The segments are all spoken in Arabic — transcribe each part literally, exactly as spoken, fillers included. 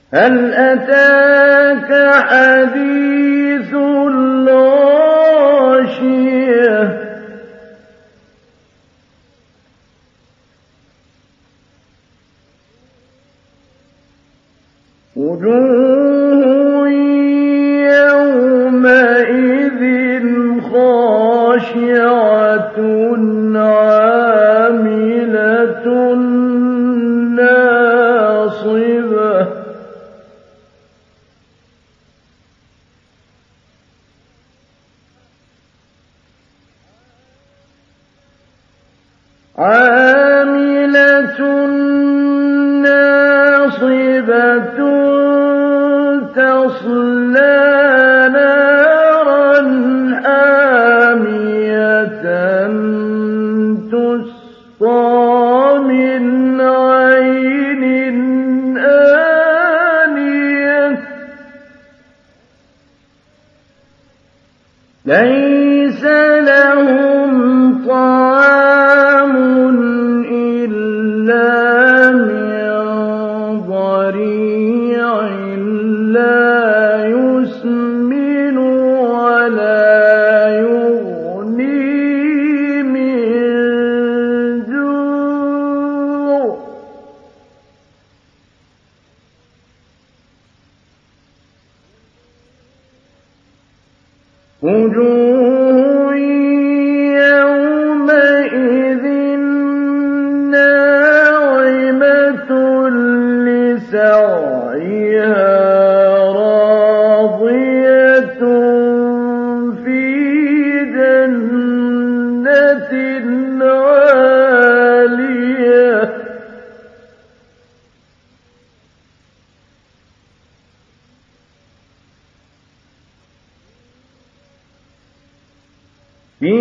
هل أتاك حديث الغاشية وجوه يومئذ خاشعة عاملة ناصبة عاملة ناصبة تصلى نارا حامية تسقى من عين آنية ليس لهم طعام إلا من ضريع لا يسمن ولا يغني من جوع وجوه يومئذ ناعمة لسعيها راضية في جنة عالية في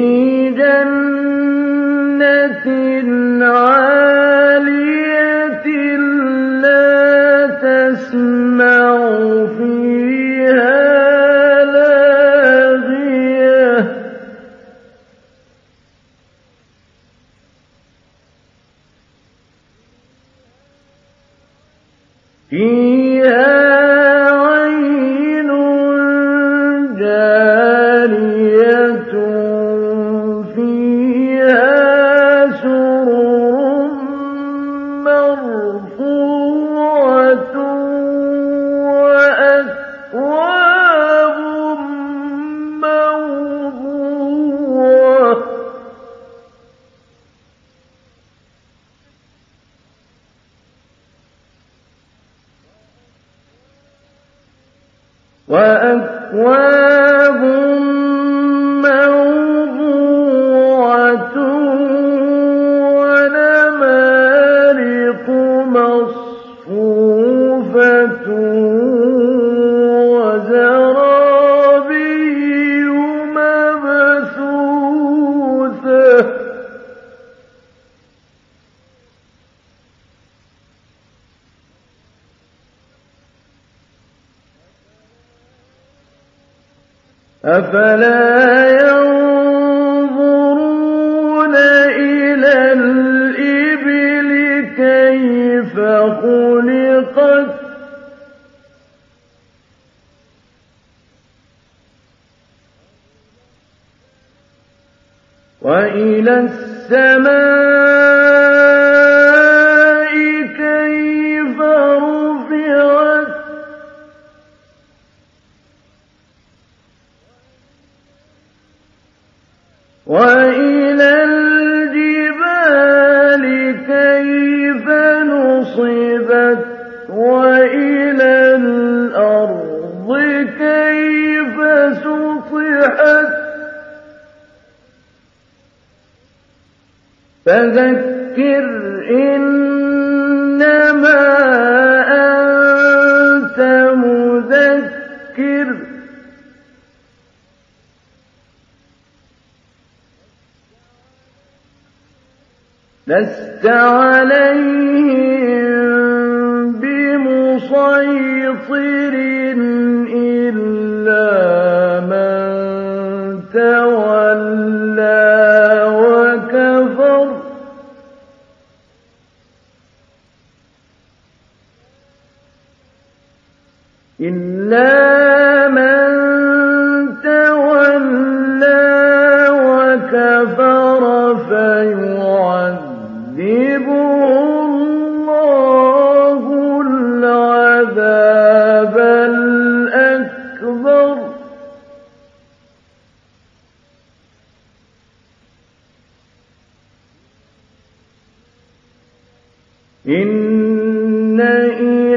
جنة عالية لا تسمع فيها لاغية فيها عين جارية فيها سرر مرفوعة وأكواب موضوعة وأكواب موضوعة ونمارق مصفوفة وزرابي مبثوثة أفلا ينظرون إلى الإبل كيف خلقت وإلى السماء كيف رفعت وإلى الجبال كيف نصبت وإلى الأرض كيف سطحت فذكر إنما أنت مذكر لست عليهم بمسيطر إلا من تولى وكفر إِلَّا مَن تَوَلَّىٰ وَكَفَرَ فَيُعَذِّبُهُ اللَّهُ الْعَذَابَ الْأَكْبَرَ. إِنَّ